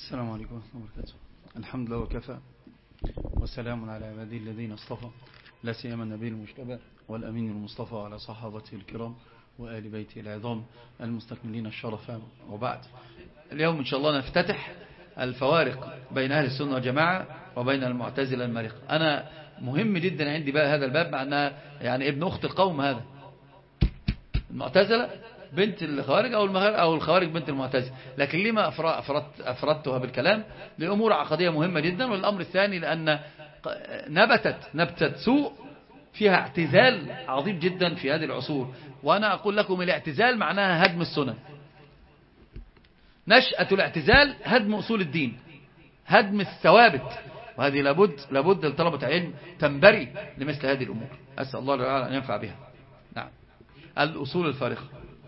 السلام عليكم ورحمة الله وبركاته. الحمد لله وكفى وسلام على عباده الذين اصطفى، لا سيما النبي المجتبى والأمين المصطفى وعلى صحابته الكرام وآل بيته العظام المستكملين الشرف، وبعد. اليوم إن شاء الله نفتتح الفوارق بين أهل السنة والجماعة وبين المعتزلة المريقة. أنا مهم جدا عندي بقى هذا الباب، مع أنها يعني ابن أخت القوم. هذا المعتزلة بنت الخوارج أو الخوارج بنت المعتزلة، لكن لما أفردتها بالكلام؟ لأمور عقدية مهمة جدا. والأمر الثاني لأن نبتت سوء فيها اعتزال عظيم جدا في هذه العصور، وأنا أقول لكم الاعتزال معناها هدم السنن. نشأة الاعتزال هدم أصول الدين، هدم الثوابت، وهذه لابد لطلبة علم تنبري لمثل هذه الأمور. أسأل الله تعالى أن ينفع بها. نعم. الأصول الفارقة.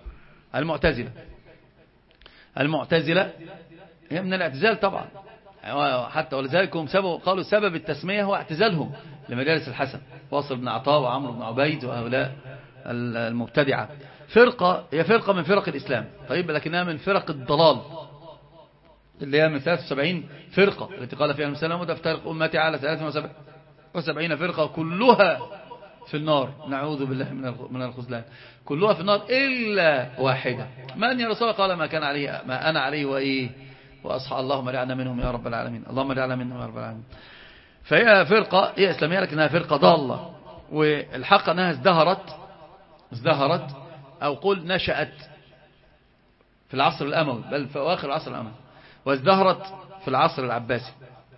المعتزلة هي من الاعتزال طبعا، حتى ولذلك هم قالوا سبب التسمية هو اعتزالهم لمجالس الحسن، واصل بن عطاء وعمرو بن عبيد وهؤلاء المبتدعة. هي فرقة من فرق الإسلام، طيب، لكنها من فرق الضلال، اللي هي من 73 فرقة التي قال فيها المسلم وتفترق أمتي على 73 فرقة كلها في النار، نعوذ بالله من الخذلان، كلها في النار إلا واحدة. من يا رسول الله؟ قال ما كان عليه ما أنا عليه وإيه وأصحى. اللهم اجعلنا منهم يا رب العالمين، اللهم اجعلنا منهم يا رب العالمين. فهي فرقة هي إسلامية، لكنها فرقة ضالة، والحق أنها ازدهرت أو قل نشأت في العصر الأموي، بل في أواخر العصر الأموي، وازدهرت في العصر العباسي.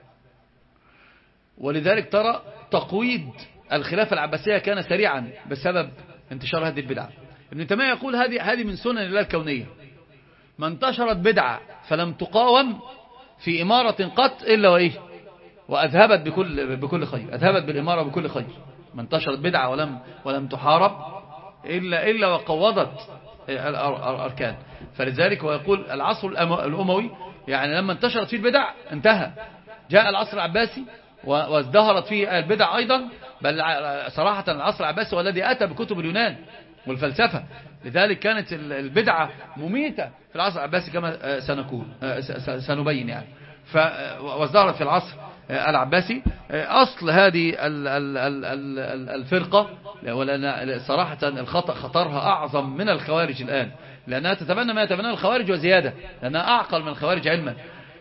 ولذلك ترى تقويض الخلافة العباسية كان سريعا بسبب انتشار هذه البدعة. ابن تيمية يقول هذه من سنن الله الكونية، ما انتشرت بدعة فلم تقاوم في إمارة قط إلا وإيه وأذهبت بكل خير، أذهبت بالإمارة بكل خير. ما انتشرت بدعة ولم تحارب إلا وقوضت الأركان. فلذلك هو يقول العصر الأموي يعني لما انتشرت فيه البدع انتهى. جاء العصر العباسي وازدهرت فيه البدع أيضا، بل صراحة العصر العباسي هو الذي أتى بكتب اليونان والفلسفة. لذلك كانت البدعة مميتة في العصر العباسي كما سنبين يعني. وازدهرت في العصر العباسي. أصل هذه الفرقة، ولأن صراحة خطرها أعظم من الخوارج الآن، لأنها تتبنى ما يتبنى الخوارج وزيادة، لأنها أعقل من الخوارج علما.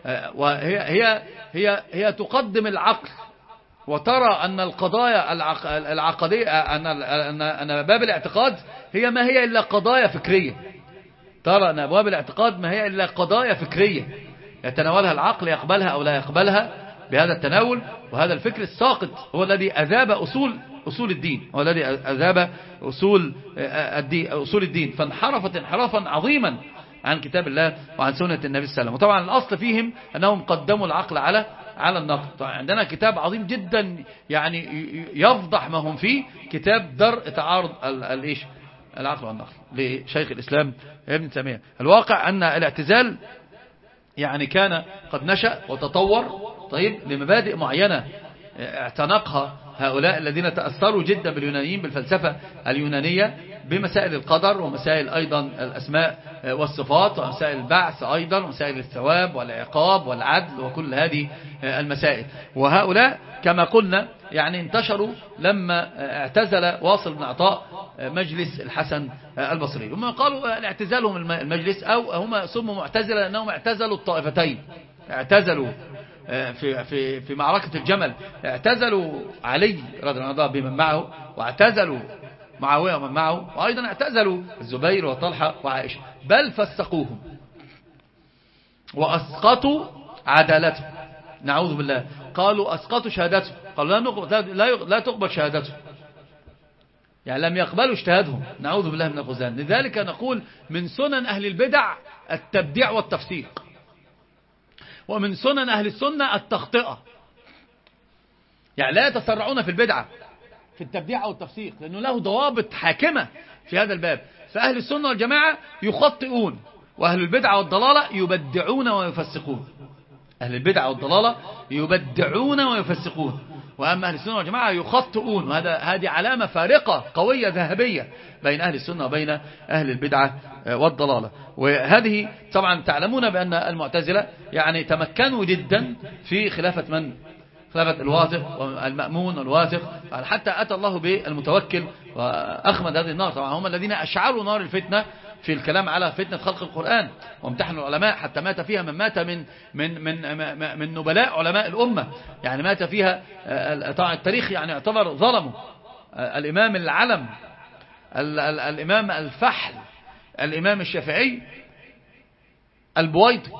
وهي تقدم العقل، وترى أن القضايا العقدية أن باب الاعتقاد هي ما هي إلا قضايا فكرية. ترى أن أبواب الاعتقاد ما هي إلا قضايا فكرية يتناولها العقل، يقبلها أو لا يقبلها بهذا التناول. وهذا الفكر الساقط هو الذي أذاب أصول الدين، هو الذي أذاب أصول الدين، فانحرفت انحرافا عظيما عن كتاب الله وعن سنة النبي صلى الله عليه وسلم. وطبعا الأصل فيهم أنهم قدموا العقل على النقل. طبعا عندنا كتاب عظيم جدا يعني يفضح ما هم فيه، كتاب درء تعارض العقل والنقل لشيخ الإسلام ابن تيمية. الواقع أن الاعتزال يعني كان قد نشأ وتطور، طيب، لمبادئ معينة اعتنقها هؤلاء الذين تأثروا جدا باليونانيين، بالفلسفة اليونانية، بمسائل القدر ومسائل أيضا الأسماء والصفات ومسائل البعث أيضا ومسائل الثواب والعقاب والعدل وكل هذه المسائل. وهؤلاء كما قلنا يعني انتشروا لما اعتزل واصل بن عطاء مجلس الحسن البصري. هم قالوا اعتزالهم المجلس، أو هم سموا معتزلة لأنهم اعتزلوا الطائفتين، اعتزلوا في معركة الجمل، اعتزلوا علي رضي الله عنه بمن معه، واعتزلوا معاوية ومن معه، وأيضا اعتزلوا الزبير وطلحة وعائشة، بل فسقوهم وأسقطوا عدالته، نعوذ بالله. قالوا أسقطوا شهادته، قالوا لا تقبل شهادته، يعني لم يقبلوا اجتهادهم، نعوذ بالله من الخذلان. لذلك نقول من سنن أهل البدع التبديع والتفسيق، ومن سنن أهل السنة التخطئة، يعني لا يتسرعون في البدعة في التبديع أو التفسيق، لأنه له ضوابط حاكمة في هذا الباب. فأهل السنة والجماعة يخطئون، وأهل البدعة والضلالة يبدعون ويفسقون. أهل البدعة والضلالة يبدعون ويفسقون، وأما أهل السنة والجماعة يخطئون. هذه علامة فارقة قوية ذهبية بين أهل السنة وبين أهل البدعة والضلالة. وهذه طبعا تعلمون بأن المعتزلة يعني تمكنوا جدا في خلافة من؟ خلافة الواثق والمأمون والواثق، حتى أتى الله بالمتوكل وأخمد هذه النار. طبعا هم الذين أشعلوا نار الفتنة في الكلام على فتنة خلق القرآن، وامتحنوا العلماء حتى مات فيها من مات من نبلاء علماء الأمة، يعني مات فيها. طبعا التاريخ يعني يعتبر ظلمه. الإمام العلم، الإمام الفحل، الإمام الشافعي البويطي،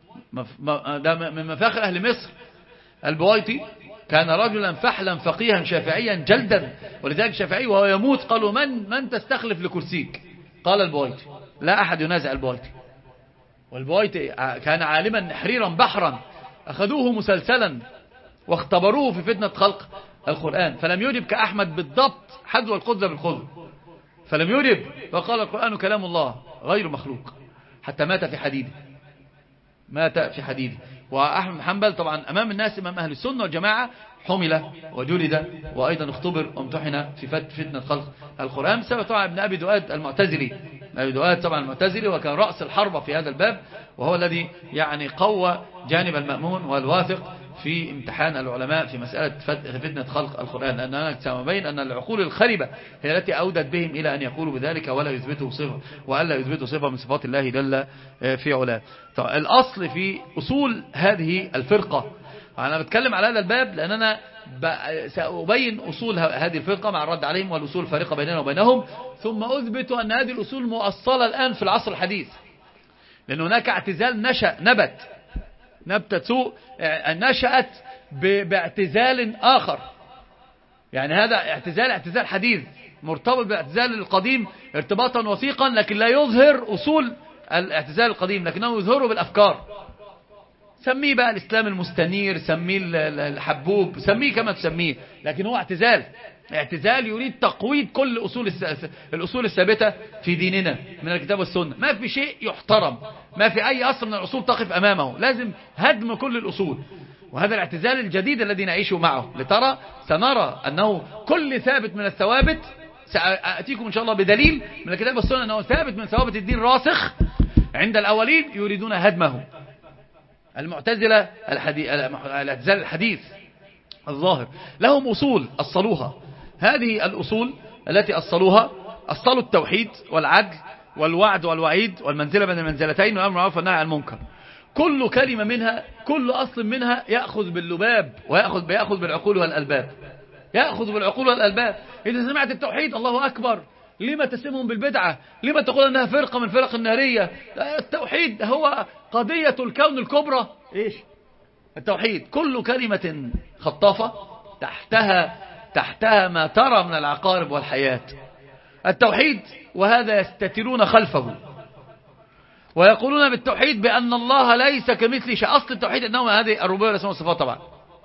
ده من مفاخر أهل مصر. البويطي كان رجلا فحلا فقيها شافعيا جلدا، ولذلك الشافعي وهو يموت قالوا من تستخلف لكرسيك؟ قال البويطي. لا أحد ينازع البويطي. والبويطي كان عالما نحريرا بحرا، أخذوه مسلسلا واختبروه في فتنة خلق القرآن، فلم يجب كأحمد بالضبط حذو القدس بالخذ، فلم يجب، وقال القرآن كلام الله غير مخلوق، حتى مات في حديده. مات في حديده. وأحمد بن حنبل طبعا أمام الناس، أمام أهل السنة والجماعة، حمل وجلد وأيضا اختبر وامتحن في فتنة خلق القرآن، بسبب طبعا ابن أبي دؤاد المعتزلي. أبي دؤاد طبعا المعتزلي، وكان رأس الحرب في هذا الباب، وهو الذي يعني قوى جانب المأمون والواثق في امتحان العلماء في مسألة فتنة خلق القرآن، لأن هناك سببين: أن العقول الخربة هي التي أودت بهم إلى أن يقولوا بذلك ولا يثبتوا صفة، وألا يثبتوا صفة من صفات الله جل في علاه. الأصل في أصول هذه الفرقة، أنا بتكلم على هذا الباب لأن أنا سأبين أصول هذه الفرقة مع الرد عليهم والأصول الفارقة بيننا وبينهم، ثم أثبت أن هذه الأصول مؤصلة الآن في العصر الحديث، لأن هناك اعتزال نبتة سوء نشأت باعتزال آخر. يعني هذا اعتزال حديث مرتبط بالاعتزال القديم ارتباطا وثيقا، لكن لا يظهر أصول الاعتزال القديم، لكنه يظهره بالأفكار. سميه بقى الإسلام المستنير، سميه الحبوب، سميه كما تسميه، لكن هو اعتزال يريد تقويض كل الأصول الثابتة في ديننا من الكتاب والسنة. ما في شيء يحترم، ما في أي أصل من الأصول تقف أمامه، لازم هدم كل الأصول. وهذا الاعتزال الجديد الذي نعيش معه، سنرى أنه كل ثابت من الثوابت، سأتيكم إن شاء الله بدليل من الكتاب والسنة أنه ثابت من ثوابت الدين راسخ عند الأولين يريدون هدمه. المعتزلة الاعتزال الحديث الظاهر لهم أصول أصلوها. هذه الأصول التي أصلوها، أصلوا التوحيد والعدل والوعد والوعيد والمنزلة بين المنزلتين والأمر بالمعروف والنهي عن المنكر. كل كلمة منها، كل أصل منها يأخذ باللباب ويأخذ بالعقول والألباب. يأخذ بالعقول والألباب. إذا سمعت التوحيد الله أكبر، لما تسمهم بالبدعة؟ لما تقول أنها فرقة من فرق النارية؟ التوحيد هو قضية الكون الكبرى. إيش التوحيد؟ كل كلمة خطافة تحتها ما ترى من العقارب والحياة. التوحيد، وهذا يستترون خلفه ويقولون بالتوحيد بأن الله ليس كمثله شيء. أصل التوحيد أنه هذه الربوبية والأسماء والصفات. طبعا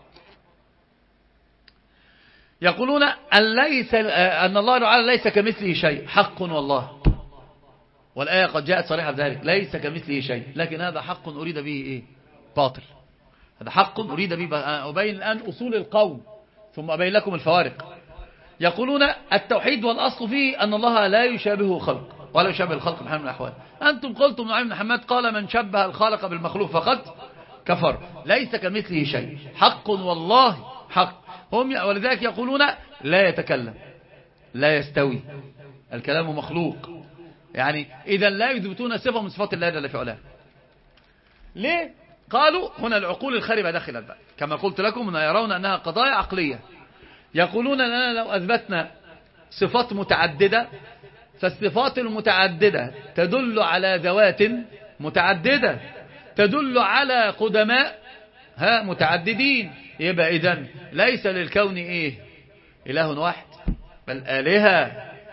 يقولون أن الله تعالى ليس كمثله شيء، حق والله، والآية قد جاءت صريحة بذلك، ليس كمثله شيء. لكن هذا حق أريد به إيه؟ باطل. هذا حق أريد به، أبين الآن أصول القول ثم أبين لكم الفوارق. يقولون التوحيد والأصل فيه أن الله لا يشابهه خلق ولا يشابه الخلق بحال من الأحوال. أنتم قلتم نعيم بن حماد قال من شبه الخالق بالمخلوق فقد كفر. ليس كمثله شيء، حق والله حق. ولذلك يقولون لا يتكلم، لا يستوي، الكلام مخلوق. يعني إذا لا يثبتون صفة من صفات الله جل في علاه. ليه؟ قالوا هنا العقول الخربة داخل الباب، كما قلت لكم هنا يرون أنها قضايا عقلية. يقولون أننا لو أثبتنا صفات متعددة، فالصفات المتعددة تدل على ذوات متعددة، تدل على قدماء متعددين. يبقى إذن ليس للكون إيه؟ إله واحد، بل آلهة.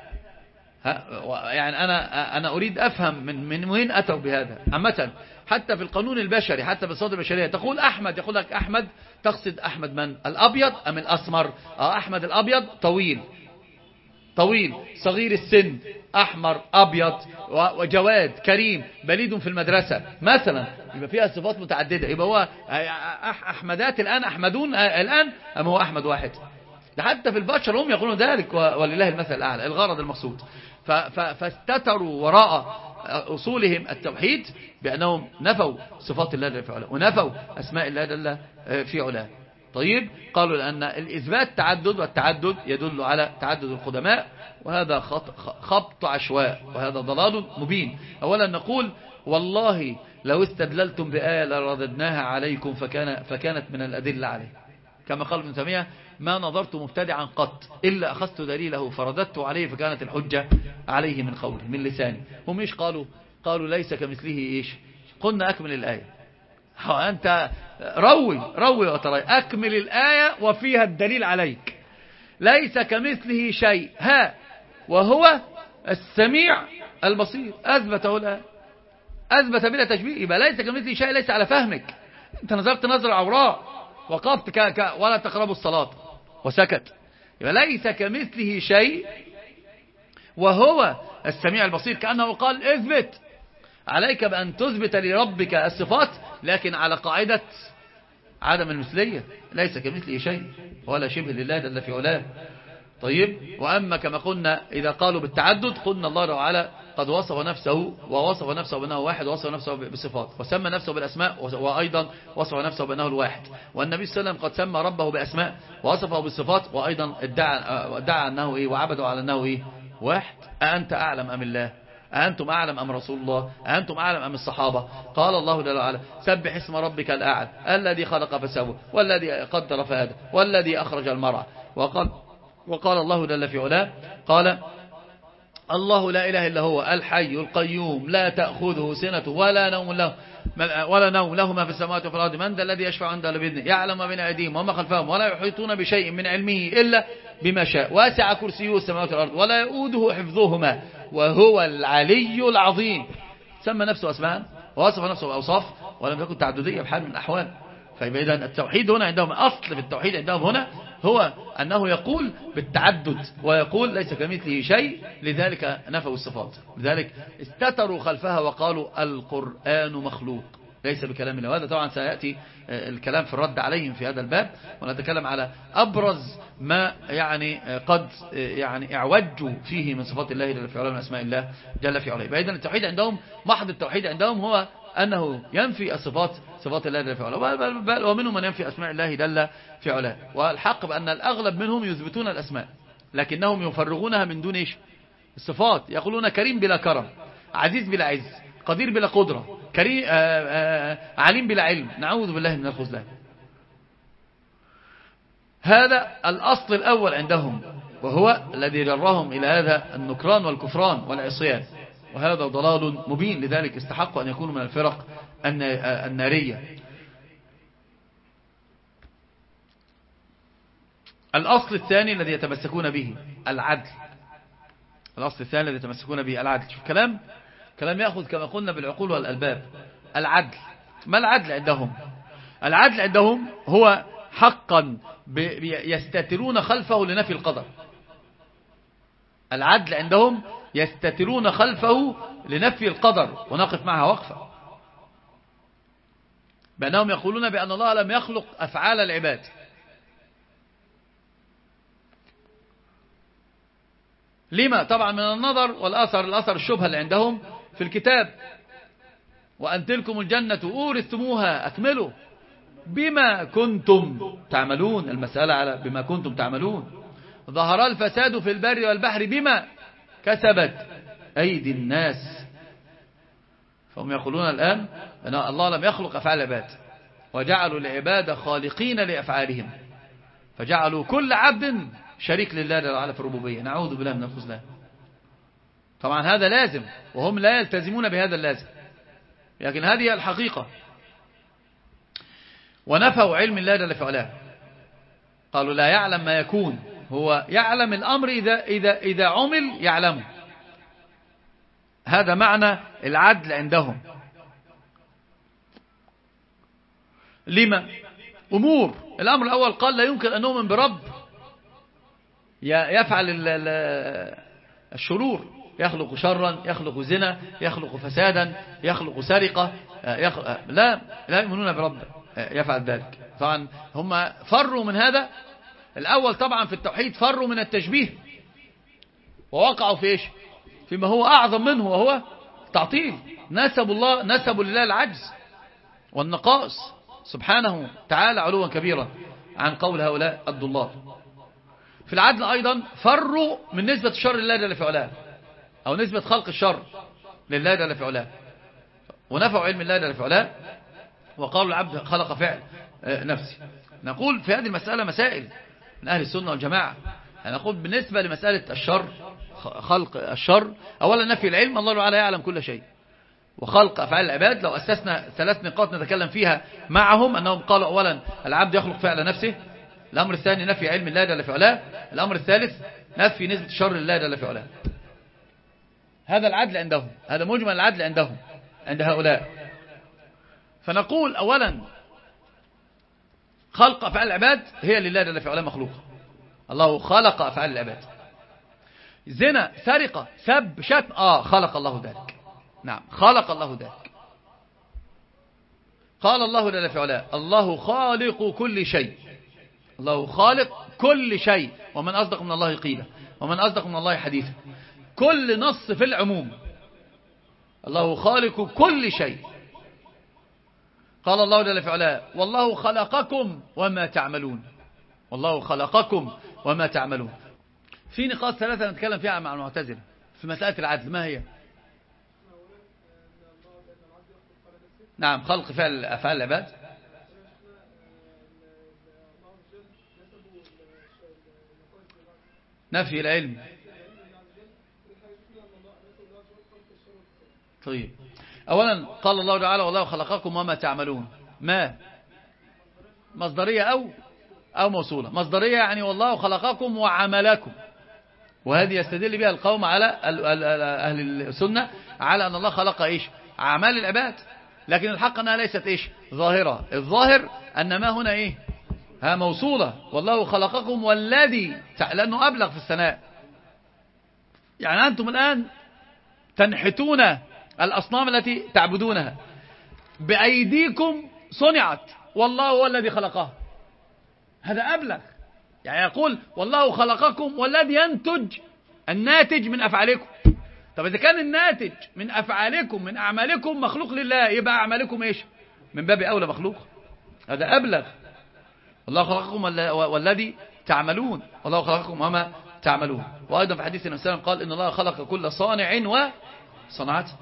يعني أنا أريد أفهم من وين أتوا بهذا. عامة حتى في القانون البشري، حتى في الصوت البشرية، تقول أحمد، يقول لك أحمد، تقصد أحمد من؟ الأبيض أم الأسمر؟ أحمد الأبيض طويل، طويل، صغير السن، أحمر، أبيض، وجواد، كريم، بليد في المدرسة مثلا، يبقى فيها صفات متعددة. يبقى هو أحمدات الآن أحمدون الآن أم هو أحمد واحد؟ ده حتى في البشر هم يقولون ذلك، ولله المثل الأعلى. الغرض المقصود فاستتروا وراء أصولهم التوحيد بأنهم نفوا صفات الله جل في علاه ونفوا أسماء الله جل في علاه. طيب، قالوا لأن الإثبات تعدد، والتعدد يدل على تعدد القدماء، وهذا خبط عشواء، وهذا ضلال مبين. أولا نقول والله لو استدللتم بآية لرددناها عليكم فكانت من الأدلة عليه، كما قال ابن تيمية: ما نظرت مبتدعا قط إلا أخذت دليله فرددت عليه فكانت الحجة عليه من قوله من لساني. هم إيش قالوا ليس كمثله إيش؟ قلنا أكمل الآية. أنت روي وترى، أكمل الآية وفيها الدليل عليك. ليس كمثله شيء، وهو السميع البصير. أثبته الآن، أثبت بلا تشبيه. يبقى ليس كمثله شيء ليس على فهمك، أنت نظرت نظر عوراء، وقفت ولا تقربوا الصلاة وسكت. يبقى ليس كمثله شيء وهو السميع البصير، كأنه قال اثبت، عليك بأن تثبت لربك الصفات لكن على قاعدة عدم المثلية. ليس كمثله شيء ولا شبه لله جل في علاه. طيب، وأما كما قلنا إذا قالوا بالتعدد، قلنا الله تعالى قد وصف نفسه ووصف نفسه بأنه واحد، ووصف نفسه بالصفات، وسمى نفسه بالأسماء، وأيضا وصف نفسه بأنه الواحد. والنبي صلى الله عليه وسلم قد سمى ربه بأسماء ووصفه بالصفات، وأيضا ادعى أنه وعبده على أنه واحد. أأنت أعلم أم الله؟ أأنتم أعلم أم رسول الله؟ أأنتم أعلم أم الصحابة؟ قال الله جل وعلا: سبح اسم ربك الأعلى الذي خلق فسوى والذي قدر فهدى والذي أخرج المرعى. وقال الله جل في علاه: قال الله لا إله إلا هو الحي القيوم لا تأخذه سنة ولا نوم له ما في السماوات وفي الأرض من ذا الذي يشفع عنده بإذنه يعلم ما بين أيديهم وما خلفهم ولا يحيطون بشيء من علمه إلا بما شاء واسع كرسيه السماوات والأرض ولا يؤوده حفظهما وهو العلي العظيم. سمى نفسه أسماء ووصف نفسه بأوصاف ولم يكن تعددية بحال من الأحوال. فإذا التوحيد هنا عندهم، أصل في التوحيد عندهم هنا هو أنه يقول بالتعدد ويقول ليس كمثله شيء، لذلك نفوا الصفات، لذلك استتروا خلفها وقالوا القرآن مخلوق ليس بكلام الله. وهذا طبعا سيأتي الكلام في الرد عليهم في هذا الباب، ونتكلم على أبرز ما قد اعوجوا فيه من صفات الله جل في علاه من أسماء الله جل في علاه. فإذا التوحيد عندهم، محض التوحيد عندهم هو أنه ينفي صفات الله جل في علاه، بل ومنهم من ينفي أسماء الله جل في علاه. والحق بأن الأغلب منهم يثبتون الأسماء لكنهم يفرغونها من دون الصفات. يقولون كريم بلا كرم، عزيز بلا عز، قدير بلا قدرة، كريم عليم بلا علم. نعوذ بالله من الخذلان. هذا الأصل الأول عندهم، وهو الذي جرهم إلى هذا النكران والكفران والعصيان، وهذا ضلال مبين. لذلك استحقوا أن يكونوا من الفرق النارية. الأصل الثاني الذي يتمسكون به العدل. الأصل الثاني الذي يتمسكون به العدل. شوف كلام يأخذ كما قلنا بالعقول والألباب. العدل، ما العدل عندهم؟ العدل عندهم هو حقا يستترون خلفه لنفي القدر. العدل عندهم يستترون خلفه لنفي القدر، ونقف معها وقفة، بأنهم يقولون بأن الله لم يخلق أفعال العباد. لما؟ طبعا من النظر والأثر الشبهة اللي عندهم في الكتاب: وأن تلكم الجنة أورثتموها أكملوا بما كنتم تعملون. المسألة على بما كنتم تعملون. ظهر الفساد في البر والبحر بما كسبت أيدي الناس. فهم يقولون الآن أن الله لم يخلق أفعال العباد، وجعلوا العباد خالقين لأفعالهم، فجعلوا كل عبد شريك لله جل وعلا في الربوبية. نعوذ بالله من الخذلان. طبعا هذا لازم، وهم لا يلتزمون بهذا اللازم، لكن هذه الحقيقة. ونفوا علم الله جل في علاه، قالوا لا يعلم ما يكون، هو يعلم الأمر إذا عمل يعلمه. هذا معنى العدل عندهم. لما؟ أمور. الأمر الأول قال لا يمكن أن نؤمن برب يفعل الشرور، يخلق شرا، يخلق زنا، يخلق فسادا، يخلق سرقة، لا يؤمنون برب يفعل ذلك. طبعا هم فروا من هذا الأول، طبعا في التوحيد فروا من التشبيه ووقعوا في إيش؟ فيما هو أعظم منه وهو تعطيل. نسبوا لله العجز والنقائص سبحانه تعالى علوا كبيرا عن قول هؤلاء الضلال. في العدل أيضا فروا من نسبة الشر لله جل في علاه، أو نسبة خلق الشر لله جل في علاه، ونفعوا علم الله جل في علاه وقالوا العبد خلق فعل نفسي. نقول في هذه المسألة مسائل من أهل السنة والجماعة. نقول بالنسبة لمسألة الشر، خلق الشر، أولا نفي العلم، الله تعالى يعلم كل شيء، وخلق أفعال العباد. لو أسسنا 3 نقاط نتكلم فيها معهم، أنهم قالوا أولا العبد يخلق فعل نفسه، الأمر الثاني نفي علم الله جل في علاه، الأمر الثالث نفي نسبة الشر لله جل في علاه. هذا العدل عندهم، هذا مجمل العدل عندهم عند هؤلاء. فنقول أولا خلق أفعال العباد هي لله جل في علاه مخلوقة، الله خلق أفعال العباد. زنا، سرقة، سب، شتم، خلق الله ذلك، نعم خلق الله ذلك. قال الله جل في علاه الله خالق كل شيء، الله خالق كل شيء، ومن أصدق من الله قيلا، ومن أصدق من الله حديثا. كل نص في العموم، الله خالق كل شيء. قال الله جل في علاه والله خلقكم وما تعملون، والله خلقكم وما تعملون. في نقاط 3 نتكلم فيها مع المعتزلة في مسألة العدل، ما هي؟ نعم خلق فعل أفعال العباد، نفي العلم. طيب أولا قال الله تعالى والله خلقكم وما تعملون، ما مصدرية أو موصولة؟ مصدرية يعني والله خلقكم وعملكم، وهذه يستدل بها القوم على أهل السنة على أن الله خلق إيش؟ أعمال العباد، لكن الحق أنها ليست إيش؟ ظاهرة. الظاهر أن ما هنا إيه؟ ها موصولة، والله خلقكم والذي، لأنه أبلغ في الثناء. يعني أنتم الآن تنحتون الأصنام التي تعبدونها بأيديكم صنعت، والله هو الذي خلقها، هذا أبلغ. يعني يقول والله خلقكم والذي ينتج، الناتج من أفعالكم. طب إذا كان الناتج من أفعالكم من أعمالكم مخلوق لله، يبقى أعمالكم إيش؟ من باب أولى مخلوق، هذا أبلغ. الله خلقكم والذي تعملون، والله خلقكم وما تعملون. وأيضا في حديث النبي صلى الله عليه وسلم قال إن الله خلق كل صانع وصنعته.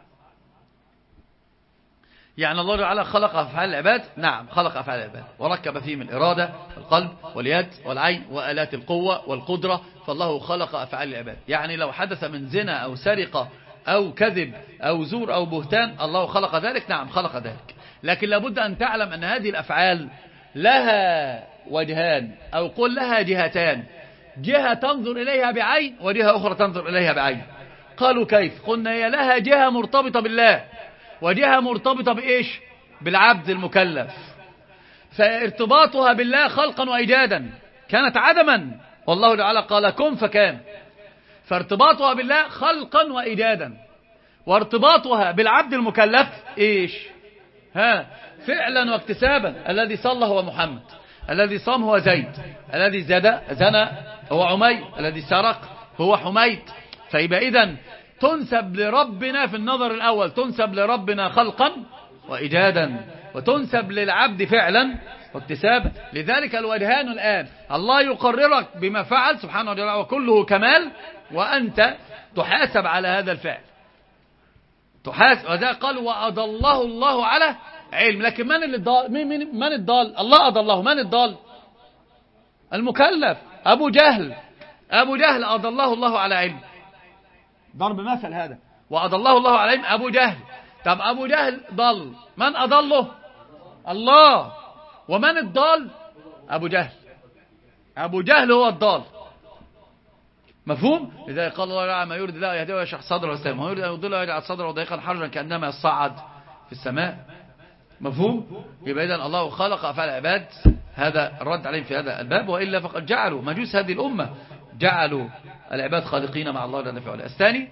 يعني الله تعالى خلق أفعال العباد، نعم خلق أفعال العباد، وركب فيهم الإرادة والقلب واليد والعين وآلات القوة والقدرة، فالله خلق أفعال العباد. يعني لو حدث من زنا أو سرقة أو كذب أو زور أو بهتان، الله خلق ذلك، نعم خلق ذلك. لكن لابد أن تعلم أن هذه الأفعال لها وجهان، أو قل لها جهتان، جهة تنظر إليها بعين وجهة أخرى تنظر إليها بعين. قالوا كيف؟ قلنا هي لها جهة مرتبطة بالله وجهة مرتبطة بإيش؟ بالعبد المكلف. فارتباطها بالله خلقا وإيجادا كانت عدما، والله تعالى قال كن فكان. فارتباطها بالله خلقا وإيجادا، وارتباطها بالعبد المكلف إيش؟ فعلا واكتسابا. الذي صلى هو محمد، الذي صام هو زيد، الذي زنى هو عمير، الذي سرق هو حميد. فيبقى إذن تنسب لربنا في النظر الأول، تنسب لربنا خلقا وإيجادا، وتنسب للعبد فعلا واكتسابا. لذلك الوجهان الآن، الله يقررك بما فعل سبحانه وتعالى وكله كمال، وأنت تحاسب على هذا الفعل، تحاسب. وذا قال وأضله الله على علم. لكن من الضال؟ من الضال؟ الله أضله. من الضال؟ المكلف. أبو جهل أضله الله على علم، ضرب مثل هذا، وأضله الله على علم. أبو جهل، طب أبو جهل ضل، من أضله؟ الله. ومن الضال؟ أبو جهل. أبو جهل هو الضال. مفهوم؟ لذلك قال الله تعالى ما يريد الله يهديه ويشرح صدره للإسلام، وما يريد أن يضله يجعل صدره ضيقا حرجا كأنما يصعد في السماء. مفهوم؟ يبقى إذن الله خلق أفعال العباد، هذا الرد عليهم في هذا الباب، وإلا فقد جعلوا مجوس هذه الأمة جعلوا العباد خالقين مع الله جل وعلا. الثاني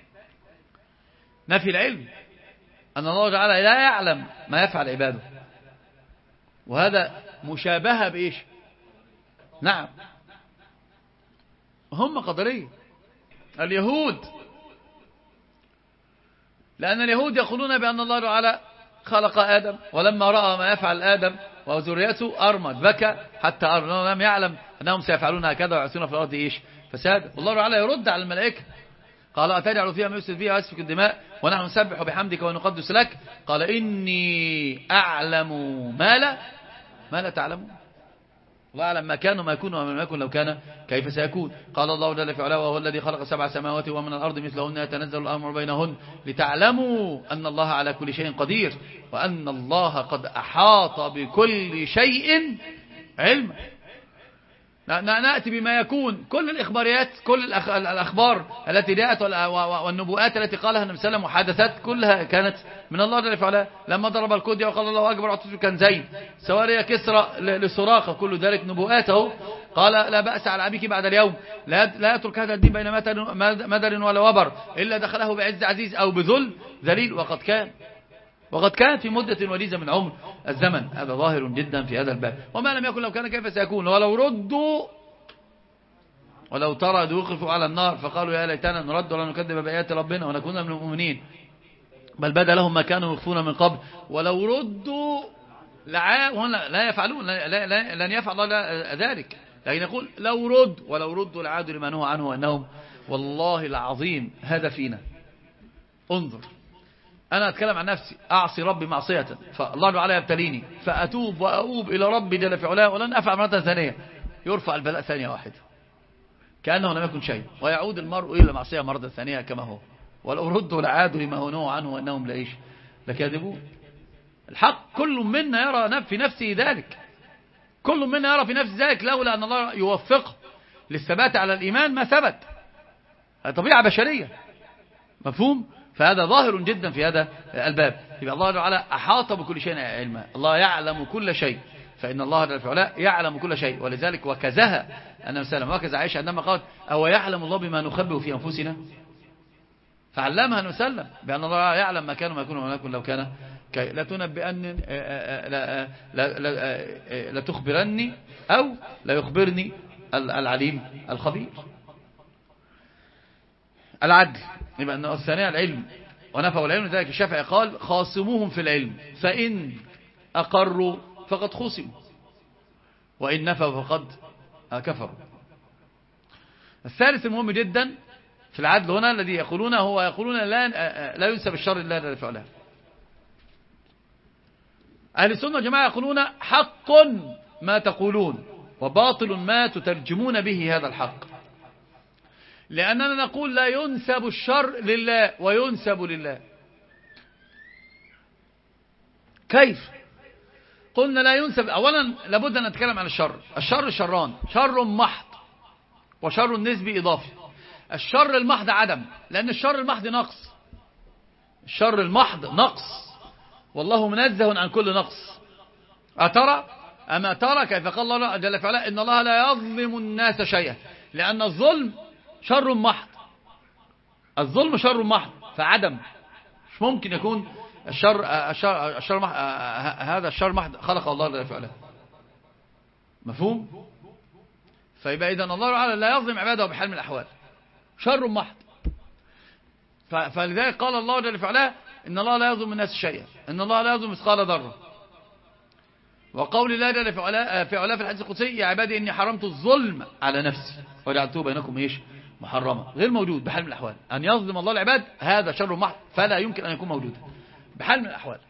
نفي العلم، أن الله تعالى لا يعلم ما يفعل عباده، وهذا مشابهة بإيش؟ نعم، هم قدرية اليهود، لأن اليهود يقولون بأن الله تعالى خلق آدم، ولما رأى ما يفعل آدم وذريته أرمد بكى حتى أرمد، لم يعلم أنهم سيفعلون هكذا ويعصون في الأرض إيش؟ فساد. والله تعالى يرد على الملائكة، قال أتجعل فيها ما يفسد فيها ويسفك الدماء ونحن نسبح بحمدك ونقدس لك، قال إني أعلم ما لا تعلمون. الله أعلم ما كان وما يكون وما يكون لو كان كيف سيكون. قال الله جل في علاه وهو الذي خلق 7 سماوات ومن الأرض مثلهن يتنزل الأمر بينهن لتعلموا أن الله على كل شيء قدير وأن الله قد أحاط بكل شيء علما. نأتي بما يكون، كل الإخباريات، كل الأخبار التي جاءت والنبوءات التي قالها النبي صلى الله عليه وسلم وحدثت كلها كانت من الله جل وعلا. لما ضرب الكودية وقال الله أكبر أعطيته كنزين، سواري كسرى لسراقة، كل ذلك نبوءاته. قال لا بأس على أبيك بعد اليوم، لا يترك هذا الدين بين مدر ولا وبر إلا دخله بعز عزيز أو بذل ذليل، وقد كان في مدة وجيزة من عمر الزمن. هذا ظاهر جدا في هذا الباب. وما لم يكن لو كان كيف سيكون. ولو ترى يوقفوا على النار فقالوا يا ليتنا نرد ولا نكذب بآيات ربنا ونكون من المؤمنين بل بدا لهم ما كانوا يخفون من قبل ولو ردوا لا يفعلون، لن يفعل الله ذلك، لكن يقول ولو ردوا لعادوا لما نهوا عنه وأنهم والله العظيم هذا فينا. انظر، أنا أتكلم عن نفسي، أعصي ربي معصية فالله تعالى يبتليني فأتوب وأؤوب إلى ربي جل في علاه ولن أفعل مرة ثانية، يرفع البلاء ثانية واحدة كأنه لم يكن شيء، ويعود المرء إلى معصية مرة ثانية كما هو. ولو ردوا لعادوا لما نهوا عنه وأنهم لكاذبون. الحق كل منا يرى في نفسه ذلك، كل منا يرى في نفسه ذلك، لولا أن الله يوفقه للثبات على الإيمان ما ثبت. طبيعة بشرية، مفهوم؟ فهذا ظاهر جدا في هذا الباب. يبقى الله تعالى أحاط بكل شيء علما، الله يعلم كل شيء، فإن الله جل وعلا يعلم كل شيء. ولذلك وكزها النبي صلى الله عليه وسلم، وكز عائشة عندما قالت أو يعلم الله بما نخبئ في أنفسنا، فعلمها النبي صلى الله عليه وسلم بأن الله يعلم ما كان وما يكون وما يكون لو كان لا تنبئني لا تخبرني أو لا يخبرني العليم الخبير. العدل، يبقى أن الثانية العلم ونفوا العلم. لذلك الشافعي قال خاصموهم في العلم فإن أقروا فقد خصموا وإن نفوا فقد كفروا. الثالث المهم جدا في العدل هنا الذي يقولون لا ينسب الشر لله جل وعلا. أهل السنة والجماعة يقولون حق ما تقولون وباطل ما تترجمون به هذا الحق، لأننا نقول لا ينسب الشر لله وينسب لله. كيف؟ قلنا لا ينسب. أولا لابد أن نتكلم عن الشر شران، شر محض وشر نسبي إضافي. الشر المحض عدم، لأن الشر المحض نقص، الشر المحض نقص والله منزه عن كل نقص. أما ترى كيف قال الله جل وعلا إن الله لا يظلم الناس شيئا، لأن الظلم شر محض، الظلم شر محض فعدم، مش ممكن يكون الشر محض. هذا الشر محض خلق الله جل وعلا، مفهوم؟ فيبقى إذن الله تعالى لا يظلم عباده بحال من الأحوال، شر محض. فلذلك قال الله جل وعلا إن الله لا يظلم الناس شيئا، إن الله لا يظلم مثقال ذرة. وقول الله جل وعلا في الحديث القدسي يا عبادي إني حرمت الظلم على نفسي وجعلته بينكم محرمة، غير موجود بحال من الأحوال. أن يظلم الله العباد هذا شر محض فلا يمكن أن يكون موجودا بحال من الأحوال،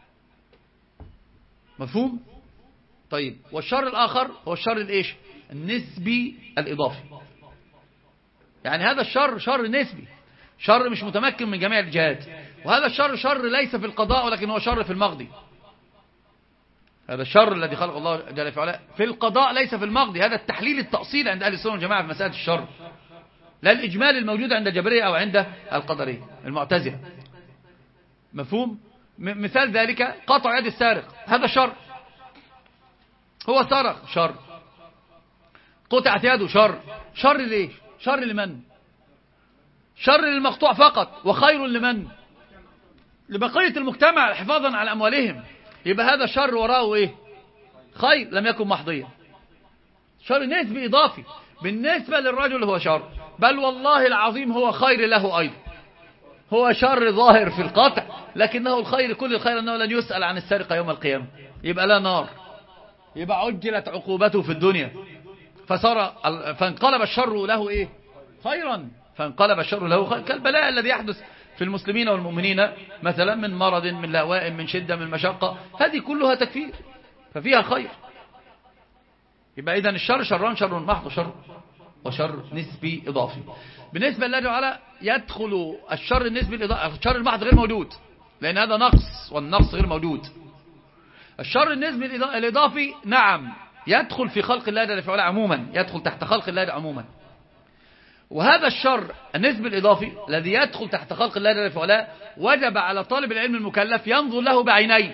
مفهوم؟ طيب، والشر الآخر هو الشر النسبي الإضافي. يعني هذا الشر شر نسبي، شر مش متمكن من جميع الجهات. وهذا الشر شر ليس في القضاء ولكن هو شر في المقضي. هذا الشر الذي خلق الله جل وعلا في القضاء ليس في المقضي. هذا التحليل التأصيل عند أهل السنة والجماعة في مسألة الشر، لا الإجمال الموجود عند الجبرية أو عند القدرية المعتزلة، مفهوم؟ مثال ذلك قطع يد السارق، هذا شر، هو سرق شر. قطعت يده شر ليه؟ شر لمن؟ شر للمقطوع فقط، وخير لمن؟ لبقية المجتمع حفاظا على أموالهم. يبقى هذا شر وراءه إيه؟ خير، لم يكن محضيا. شر نسبي إضافي بالنسبة للرجل هو شر، بل والله العظيم هو خير له أيضا. هو شر ظاهر في القطع، لكنه الخير، كل الخير أنه لن يسأل عن السرقة يوم القيامة، يبقى لا نار، يبقى عجلت عقوبته في الدنيا، فانقلب الشر له إيه؟ خيرا، فانقلب الشر له خيرا، كالبلاء الذي يحدث في المسلمين والمؤمنين مثلا من مرض، من لواء، من شدة، من مشقة، هذه كلها تكفير ففيها خير. يبقى إذن الشر شران، شر محض وشر نسبي إضافي. بالنسبة لله تعالى يدخل الشر النسبي الإضافي، الشر المحض غير موجود لأن هذا نقص، والنقص غير موجود. الشر النسبي الإضافي نعم يدخل في خلق الله جل وعلا عموما، يدخل تحت خلق الله عموما. وهذا الشر النسبي الإضافي الذي يدخل تحت خلق الله جل وعلا وجب على طالب العلم المكلف ينظر له بعينين،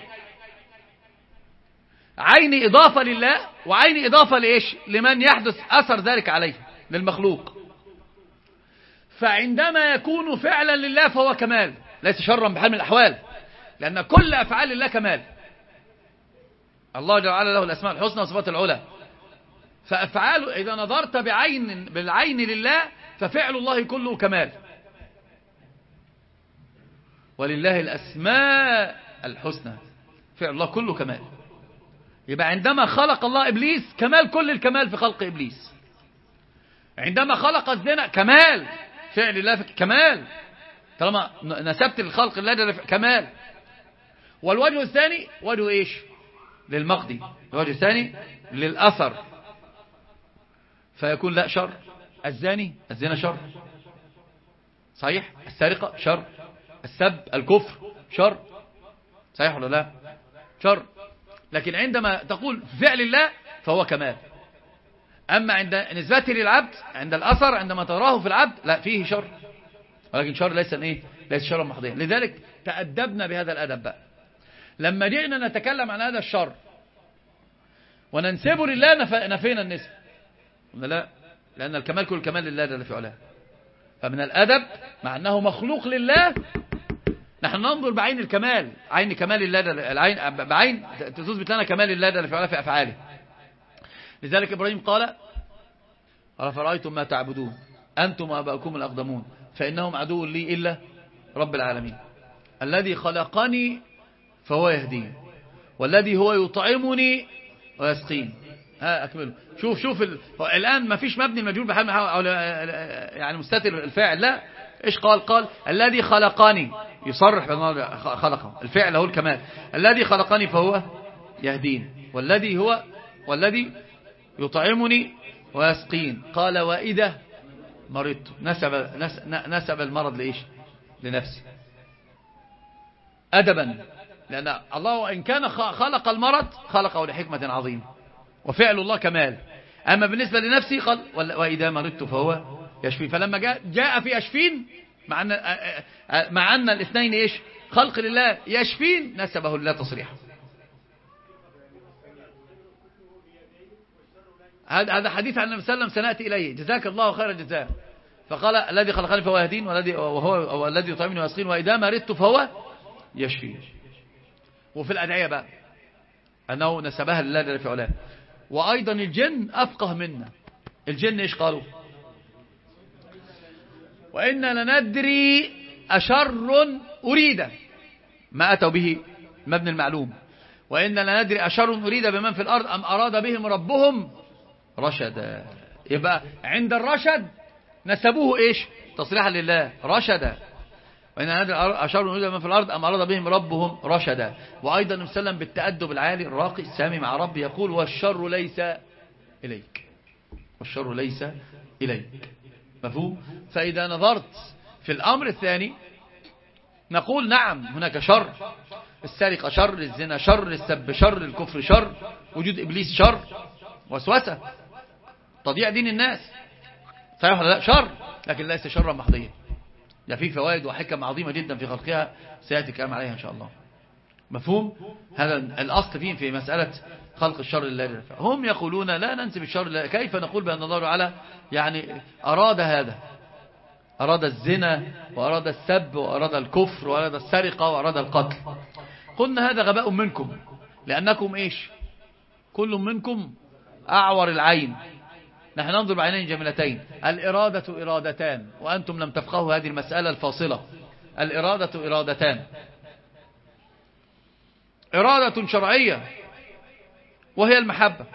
عين إضافة لله، وعين إضافة لإيش؟ لمن يحدث أثر ذلك عليه، للمخلوق. فعندما يكون فعلا لله فهو كمال، ليس شرا بحال من الأحوال، لأن كل أفعال الله كمال. الله جل وعلا له الأسماء الحسنى وصفات العلى، فأفعاله إذا نظرت بالعين لله ففعل الله كله كمال. ولله الأسماء الحسنى، فعل الله كله كمال. يبقى عندما خلق الله إبليس كمال، كل الكمال في خلق إبليس. عندما خلق الزنا كمال، فعل الله كمال، طالما نسبت الخلق الله كمال. والوجه الثاني وجه إيش؟ للمقدي، الوجه الثاني للأثر، فيكون لا شر. الزنا شر صحيح، السرقة شر، السب الكفر شر صحيح ولا لا؟ شر. لكن عندما تقول فعل الله فهو كمال. أما عند نسبته للعبد، عند الأثر، عندما تراه في العبد لا فيه شر، ولكن شر ليس إيه؟ ليس شرا محضيا. لذلك تأدبنا بهذا الأدب بقى لما جئنا نتكلم عن هذا الشر وننسبه لله، نفينا النسب لا، لأن الكمال كل الكمال لله جل في علاه. فمن الأدب مع أنه مخلوق لله نحن ننظر بعين الكمال، عين كمال الله، العين بعين تثبت لنا كمال الله جل في علاه في أفعاله. لذلك إبراهيم قال أفرأيتم ما تعبدون أنتم وآباؤكم الأقدمون فإنهم عدو لي إلا رب العالمين الذي خلقني فهو يهدين والذي هو يطعمني ويسقين. أكمله. شوف الآن ما فيش مبني المجهول بحال يعني مستتر الفاعل، لا إيش قال الذي خلقني، يصرح بأنه خلقه، الفعل هو الكمال. الذي خلقني فهو يهدين والذي يطعمني ويسقين. قال وإذا مرضت، نسب المرض لإيش؟ لنفسه أدبا، لأن الله إن كان خلق المرض خلقه لحكمة عظيمة، وفعل الله كمال. أما بالنسبة لنفسي قال وإذا مرضت فهو يشفين. فلما جاء في يشفين مع أن الاثنين إيش؟ خلق لله، يشفين نسبه لله تصريحا. هذا حديث عن النبي صلى الله عليه وسلم سنأتي إليه، جزاك الله خير الجزاء. فقال الذي خلقني فهو يهدين وهو الذي يطعمني ويسقين وإذا مرضت فهو يشفين. وفي الأدعية بقى أنه نسبها لله جل في علاه. وأيضا الجن أفقه منا. الجن إيش قالوا؟ وإنا لندري أشر أريد، ما أتوا به مبني المعلوم، وإنا لندري أشر أريد بمن في الأرض أم أراد بهم ربهم رشدا. يبقى عند الرشد نسبوه إيش؟ تصريحا لله رشدا. وإن ندري أشر أريد بمن في الأرض أم أراد بهم ربهم رشدا. وأيضا النبي صلى الله عليه وسلم بالتأدب العالي الراقي السامي مع ربي يقول والشر ليس إليك، والشر ليس إليك. مفهوم؟ فإذا نظرت في الأمر الثاني نقول نعم هناك شر، السرقة شر، الزنا شر، السب شر، الكفر شر، وجود إبليس شر، وسوسة، تضييع دين الناس، صحيح ولا لا؟ شر، لكن ليس شرا محضيا. ده فيه فوائد وحكم عظيمة جدا في خلقها سيأتي الكلام عليها إن شاء الله. مفهوم؟ هذا الأصل فيه في مسألة خلق الشر لله جل وعلا. هم يقولون لا ننسب الشر لله. كيف نقول بأن الله تعالى يعني أراد هذا، أراد الزنا وأراد السب وأراد الكفر وأراد السرقة وأراد القتل؟ قلنا هذا غباء منكم، لأنكم إيش؟ كل منكم أعور العين. نحن ننظر بعينين جميلتين. الإرادة إرادتان، وأنتم لم تفقهوا هذه المسألة الفاصلة. الإرادة إرادتان، إرادة شرعية وهي المحبة،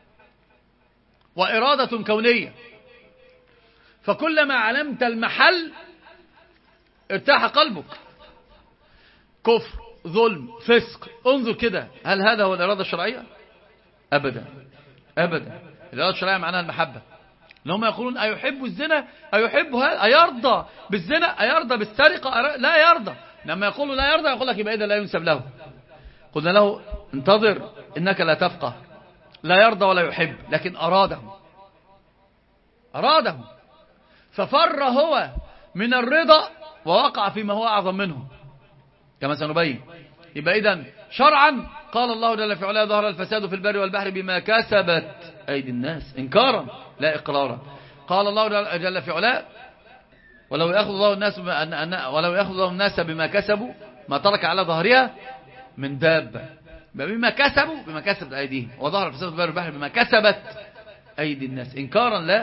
وإرادة كونية. فكلما علمت المحل ارتاح قلبك. كفر، ظلم، فسق، انظر كده، هل هذا هو الإرادة الشرعية؟ أبدا أبدا. الإرادة الشرعية معناها المحبة. لهم يقولون أيحب الزنا، أيحب هذا، أيرضى بالزنا، أيرضى بالسرقة، لا يرضى. لما يقولوا لا يرضى يقول لك يبقى إذا لا ينسب له. قلنا له انتظر إنك لا تفقه. لا يرضى ولا يحب، لكن أراده ففر هو من الرضا ووقع فيما هو أعظم منه كما سنبين. يبقى إذن شرعا قال الله جل في علاه ظهر الفساد في البر والبحر بما كسبت أيدي الناس، إنكارا لا إقرارا. قال الله جل في علاه ولو يأخذ الله الناس بما كسبوا ما ترك على ظهرها من دابة. بما كسبت أيديهم، وظهر الفساد في البر والبحر بما كسبت أيدي الناس، إنكارا لا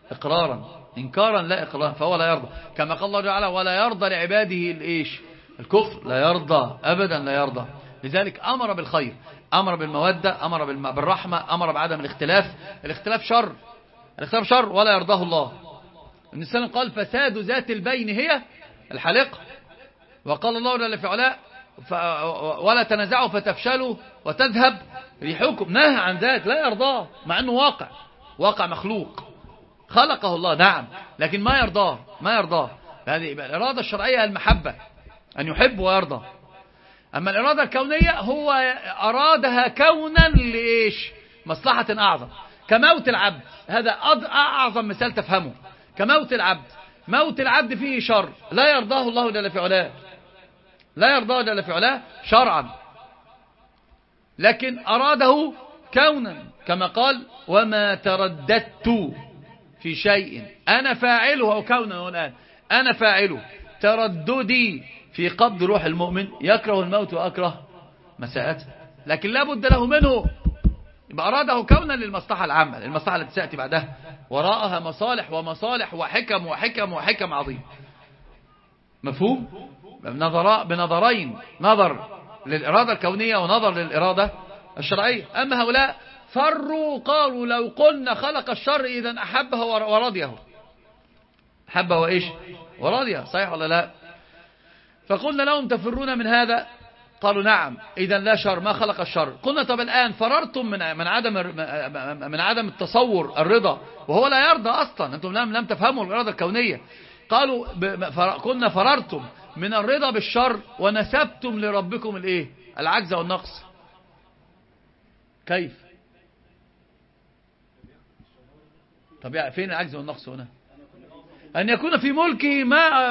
إقرارا. فهو لا يرضى، كما قال الله تعالى ولا يرضى لعباده الإيش؟ الكفر. لا يرضى أبدا، لا يرضى. لذلك أمر بالخير، أمر بالمودة، أمر بالرحمة، أمر بعدم الاختلاف. الاختلاف شر ولا يرضاه الله. النبي قال فساد ذات البين هي الحلقة. وقال الله جل في علاه ولا تنازعوا فتفشلوا وتذهب ريحكم. نهى عن ذلك، لا يرضاه، مع أنه واقع مخلوق خلقه الله، نعم، لكن ما يرضاه. هذه الإرادة الشرعية المحبة، أن يحب ويرضى. أما الإرادة الكونية هو أرادها كونا لإيش؟ مصلحة أعظم، كموت العبد. هذا أعظم مثال تفهمه. كموت العبد، موت العبد فيه شر لا يرضاه الله جل في علاه شرعا، لكن أراده كونا كما قال وما ترددت في شيء أنا فاعله، أو كونا الآن أنا فاعله. ترددي في قبض روح المؤمن، يكره الموت وأكره مساءته، لكن لا بد له منه. يبقى أراده كونا للمصلحة العامة، للمصلحة التي تأتي بعدها وراءها مصالح وحكم عظيم. مفهوم؟ بنظرين، نظر للإرادة الكونية ونظر للإرادة الشرعية. أما هؤلاء فروا قالوا لو قلنا خلق الشر إذن أحبه ورضيه. أحبه وإيش؟ ورضيه، صحيح ولا لا؟ فقلنا لهم تفرون من هذا؟ قالوا نعم، إذن لا شر، ما خلق الشر. قلنا طب الآن فررتم من عدم التصور الرضا، وهو لا يرضى أصلا. أنتم لم تفهموا الإرادة الكونية. قالوا كنا فررتم من الرضا بالشر ونسبتم لربكم الايه؟ العجز والنقص. كيف؟ طب فين العجز والنقص هنا؟ أن يكون في ملكه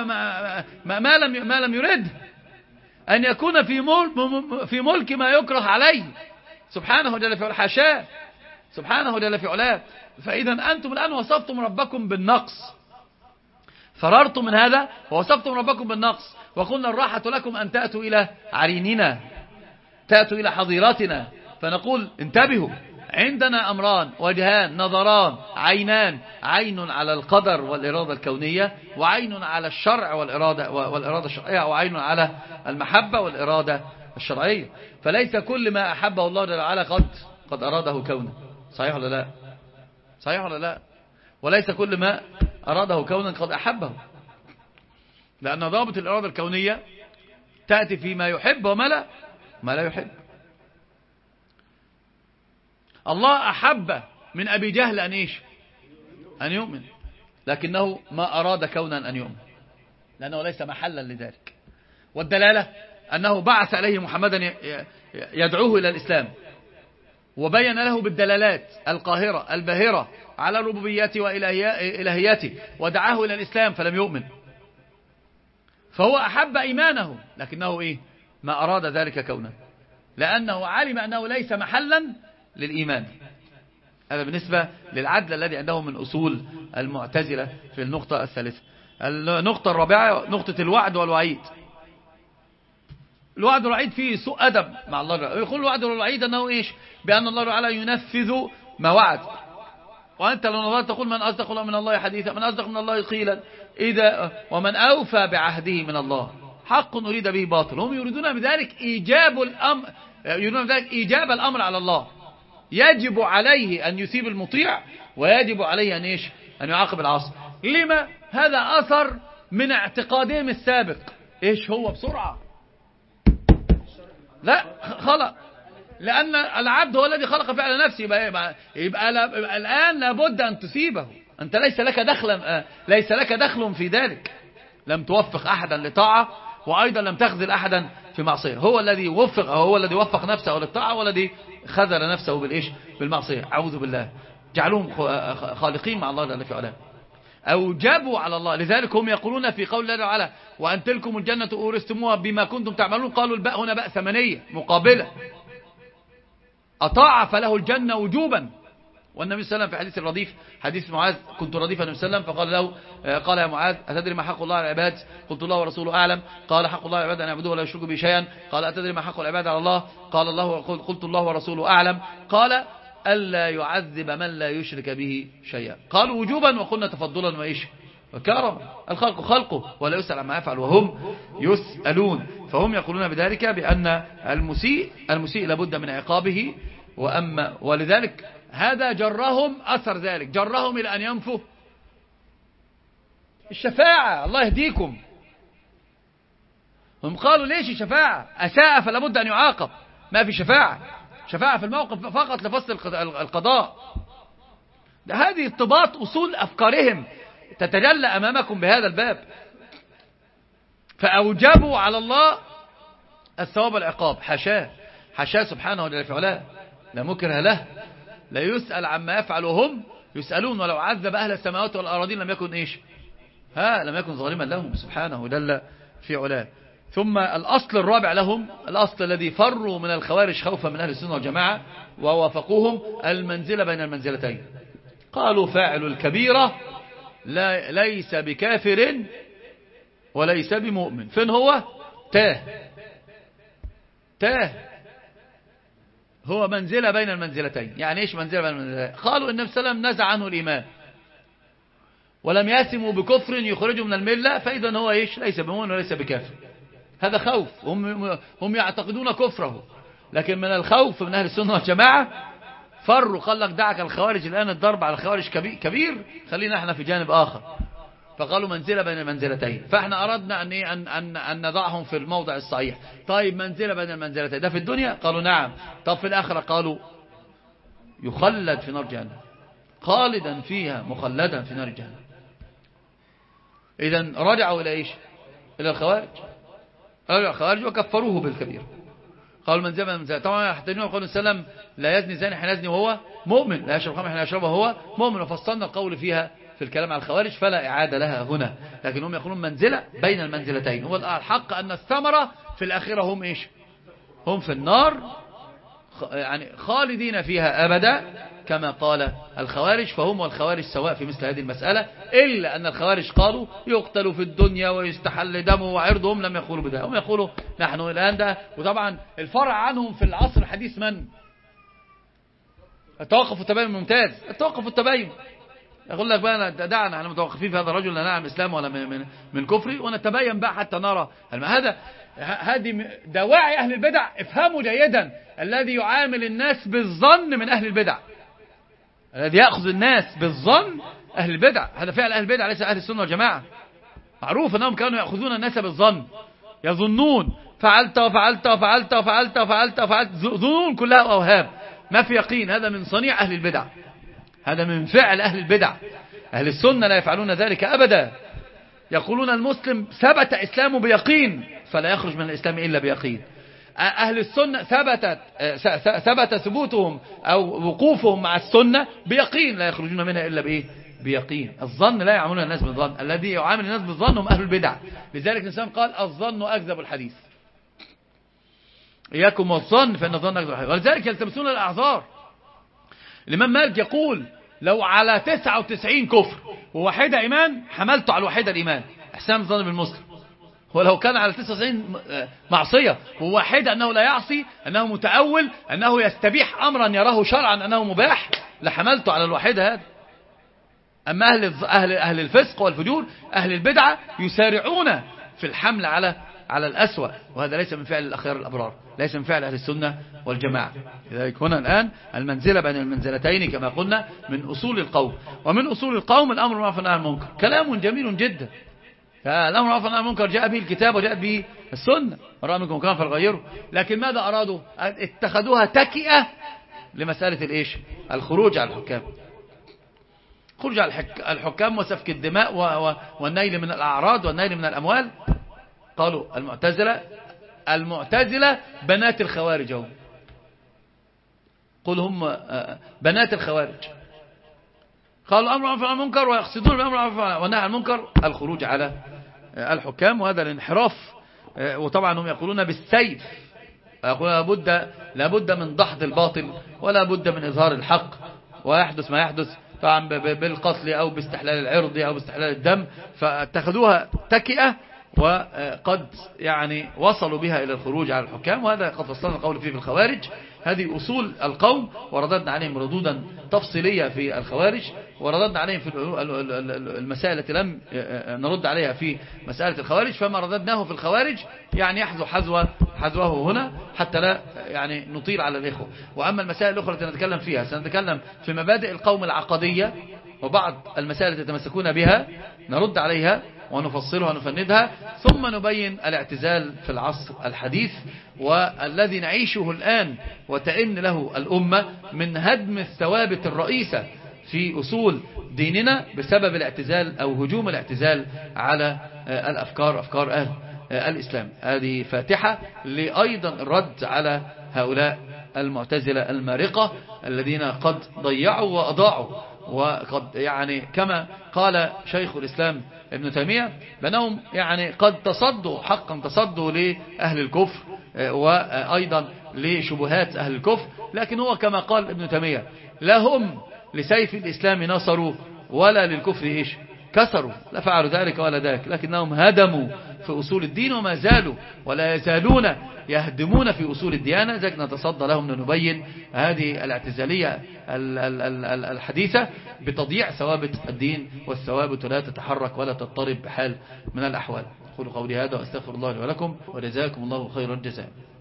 ما لم يرد، أن يكون في ملك ما يكره عليه سبحانه جل في علاه، حاشاه سبحانه جل في علاه. فإذا أنتم الآن وصفتم ربكم بالنقص، فررتم من هذا ووصفتم ربكم بالنقص. وقلنا الراحة لكم أن تأتوا إلى عريننا، تأتوا إلى حظيرتنا، فنقول انتبهوا، عندنا أمران، وجهان، نظران، عينان، عين على القدر والإرادة الكونية، وعين على الشرع والإرادة الشرعية، وعين على المحبة والإرادة الشرعية. فليس كل ما أحبه الله جل وعلا قد أراده كونا. صحيح ولا لا؟ صحيح ولا لا؟ وليس كل ما أراده كونا قد أحبه، لأن ضابط الإرادة الكونية تأتي فيما يحب وما لا يحب. الله أحب من أبي جهل أن يؤمن، لكنه ما أراد كونا أن يؤمن، لأنه ليس محلا لذلك. والدلالة أنه بعث إليه محمدا يدعوه إلى الإسلام، وبين له بالدلالات القاهرة الباهرة على ربوبيته وإلهيته، ودعاه إلى الإسلام فلم يؤمن. فهو أحب إيمانه، لكنه ما أراد ذلك كونا، لأنه علم أنه ليس محلا للإيمان. هذا بالنسبة للعدل الذي عنده من أصول المعتزلة في النقطة الثالثة. النقطة الرابعة نقطة الوعد والوعيد. الوعد والوعيد فيه سوء أدب مع الله. يقول الوعد والوعيد أنه إيش؟ بأن الله تعالى ينفذ ما وعد. وأنت لو نظرت تقول من أصدق من الله حديثا، من أصدق من الله قيلا، إذا ومن أوفى بعهده من الله. حق أريد به باطل. هم يريدون بذلك إيجاب الأمر على الله. يجب عليه أن يثيب المطيع، ويجب عليه أن إيش؟ أن يعاقب العاصي. لما؟ هذا أثر من اعتقادهم السابق. إيش هو بسرعة؟ لا خلق، لأن العبد هو الذي خلق فعل نفسه. يبقى الآن لابد أن تثيبه. أنت ليس لك دخل في ذلك. لم توفق أحدا لطاعة، وأيضا لم تخذل أحدا في معصية. هو الذي وفق نفسه للطاعة، والذي خذل نفسه بالإيش؟ بالمعصية. أعوذ بالله. جعلهم خالقين مع الله جل في علاه. أوجبوا على الله. لذلك هم يقولون في قول الله تعالى: وأن تلكم الجنة أورثتموها بما كنتم تعملون. قالوا الباء هنا باء ثمنية مقابلة. أطاع فله الجنة وجوبا. والنبي صلى الله عليه وسلم في حديث الرديف، حديث معاذ: كنت رديف النبي صلى الله عليه وسلم فقال له: قال يا معاذ أتدري ما حق الله على العباد؟ قلت الله ورسوله أعلم. قال: حق الله على العباد أن يعبدوه ولا يشركوا به شيئا. قال: أتدري ما حق العباد على الله؟ قلت الله ورسوله أعلم. قال: ألا يعذب من لا يشرك به شيئا. قالوا وجوبا، وقلنا تفضلا وإيش؟ وكرما. الخلق خلقه ولا يسأل عما يفعل وهم يسألون. فهم يقولون بذلك بأن المسيء لابد من عقابه. ولذلك هذا جرهم، أثر ذلك جرهم إلى أن ينفوا الشفاعة. الله يهديكم. هم قالوا: ليش الشفاعة؟ أساء فلا بد أن يعاقب. ما في شفاعة في الموقف فقط لفصل القضاء. هذه ارتباط أصول أفكارهم تتجلى أمامكم بهذا الباب. فأوجبوا على الله الثواب والعقاب. حاشاه سبحانه وتعالى، لا مكره له، لا يسأل عما يفعل وهم يسألون. ولو عذب أهل السماوات والأراضين لم يكن إيش؟ لم يكن ظالما لهم سبحانه جل في علاه. ثم الأصل الرابع لهم، الأصل الذي فروا من الخوارج خوفا من أهل السنة والجماعة ووافقوهم، المنزلة بين المنزلتين. قالوا: فاعل الكبيرة ليس بكافر وليس بمؤمن. فين هو؟ تاه هو منزلة بين المنزلتين. يعني إيش منزلة بين المنزلتين؟ قالوا النبي صلى الله عليه وسلم نزع عنه الإيمان ولم يأثموا بكفر يخرجوا من الملة، فإذا هو إيش؟ ليس بمؤمن وليس بكافر. هذا خوف. هم يعتقدون كفره، لكن من الخوف من أهل السنة والجماعة فروا. قال لك: دعك الخوارج الآن، الضرب على الخوارج كبير، خلينا احنا في جانب آخر. فقالوا منزلة بين المنزلتين. فاحنا أردنا أن نضعهم في الموضع الصحيح. طيب منزلة بين المنزلتين ده في الدنيا؟ قالوا نعم. طب في الآخرة؟ قالوا يخلد في نار جهنم، خالدا فيها مخلدا في نار جهنم. إذن رجعوا إلى إيش؟ إلى الخوارج. رجعوا الخوارج وكفروه بالكبير. قالوا منزلة بين المنزلتين. طبعا يحتاجون قول السلام: لا يزني زاني حين يزني وهو مؤمن، لا يشرب خمر حين يشربه وهو مؤمن. وفصلنا القول فيها في الكلام على الخوارج، فلا إعادة لها هنا. لكن هم يقولون منزلة بين المنزلتين. هو الحق أن الثمرة في الآخرة هم إيش؟ هم في النار، يعني خالدين فيها أبدا كما قال الخوارج. فهم والخوارج سواء في مثل هذه المسألة، إلا أن الخوارج قالوا يقتل في الدنيا ويستحل دمه وعرضهم. لم يقولوا بذلك، هم يقولوا نحن الآن ده. وطبعا الفرع عنهم في العصر الحديث من؟ التوقف والتباين. ممتاز. التوقف والتباين. يقول لك بقى دعنا احنا متوقفين في هذا الرجل، لا نعلم اسلام ولا من كفري، ونتبين بقى حتى نرى. هذه دواعي أهل البدع. افهموا جيدا: الذي يعامل الناس بالظن من أهل البدع، الذي يأخذ الناس بالظن أهل البدع. هذا فعل أهل البدع ليس أهل السنة والجماعة. معروف أنهم كانوا يأخذون الناس بالظن، يظنون فعلت وفعلت وفعلت وفعلت وفعلت وفعلت، ظنون كلها أوهام، ما في يقين. هذا من صنيع أهل البدع، هذا من فعل أهل البدع. أهل السنة لا يفعلون ذلك أبدا. يقولون المسلم ثبت إسلامه بيقين فلا يخرج من الإسلام إلا بيقين. أهل السنة ثبت ثبوتهم أو وقوفهم مع السنة بيقين، لا يخرجون منها إلا بإيه؟ بيقين. الظن لا يعاملون الناس بالظن. الذي يعامل الناس بالظن هم أهل البدع. لذلك الإنسان قال: الظن أكذب الحديث. إياكم والظن فإن الظن أكذب الحديث. ولذلك يلتمسون الأعذار. الإمام مالك يقول لو على 99 كفر وواحدة إيمان حملته على الواحدة الإيمان، إحسان الظن بالمسلم. ولو كان على 99 معصية وواحدة أنه لا يعصي، أنه متأول، أنه يستبيح أمرا يراه شرعا أنه مباح، لحملته على الواحدة هذا. أما أهل الفسق والفجور، أهل البدعة يسارعون في الحمل على الأسوأ، وهذا ليس من فعل الأخيار الأبرار، ليس من فعل أهل السنة والجماعة. لذلك هنا الآن المنزلة بين المنزلتين كما قلنا من أصول القوم. ومن أصول القوم الأمر بالمعروف والنهي عن المنكر. كلام جميل جدا. الأمر بالمعروف والنهي عن المنكر جاء به الكتاب وجاء به السنة، من رأى منكم منكرا فليغيره. لكن ماذا أرادوا؟ اتخذوها تكئة لمسألة الإيش؟ الخروج على الحكام. خروج على الحكام وسفك الدماء والنيل من الأعراض والنيل من الأموال. قالوا المعتزلة بنات الخوارج هم. قل هم بنات الخوارج. قالوا الأمر بالمعروف والنهي عن المنكر ويقصدون بالأمر بالمعروف والنهي عن المنكر الخروج على الحكام، وهذا الانحراف. وطبعا هم يقولون بالسيف، يقولون لابد من دحض الباطل ولا بد من إظهار الحق، ويحدث ما يحدث طبعا بالقتل أو باستحلال العرض أو باستحلال الدم. فاتخذوها تكئة وقد يعني وصلوا بها إلى الخروج على الحكام، وهذا قد فصلنا القول فيه في الخوارج. هذه أصول القوم، ورددنا عليهم ردودا تفصيلية في الخوارج، ورددنا عليهم في المسائل التي لم نرد عليها في مسألة الخوارج. فما رددناه في الخوارج يعني يحذو حذوه هنا حتى لا يعني نطيل على الإخوة. وأما المسائل الأخرى التي نتكلم فيها سنتكلم في مبادئ القوم العقدية وبعض المسائل التي يتمسكون بها، نرد عليها ونفصلها ونفندها، ثم نبين الاعتزال في العصر الحديث والذي نعيشه الآن وتئن له الأمة من هدم الثوابت الرئيسة في أصول ديننا بسبب الاعتزال أو هجوم الاعتزال على أفكار أهل الإسلام. هذه فاتحة لأيضا الرد على هؤلاء المعتزلة المارقة الذين قد ضيعوا وأضاعوا، وقد يعني كما قال شيخ الإسلام ابن تيمية بأنهم يعني قد تصدوا لأهل الكفر وأيضا لشبهات أهل الكفر، لكن هو كما قال ابن تيمية لا هم لسيف الإسلام نصروا ولا للكفر إيش كسروا، لا فعلوا ذلك ولا ذاك، لكنهم هدموا في أصول الدين وما زالوا ولا يزالون يهدمون في أصول الديانة. ذلك نتصدى لهم لنبين هذه الاعتزالية الحديثة بتضييع ثوابت الدين، والثوابت لا تتحرك ولا تضطرب بحال من الأحوال. أقول قولي هذا وأستغفر الله لي ولكم، وجزاكم الله خير الجزاء.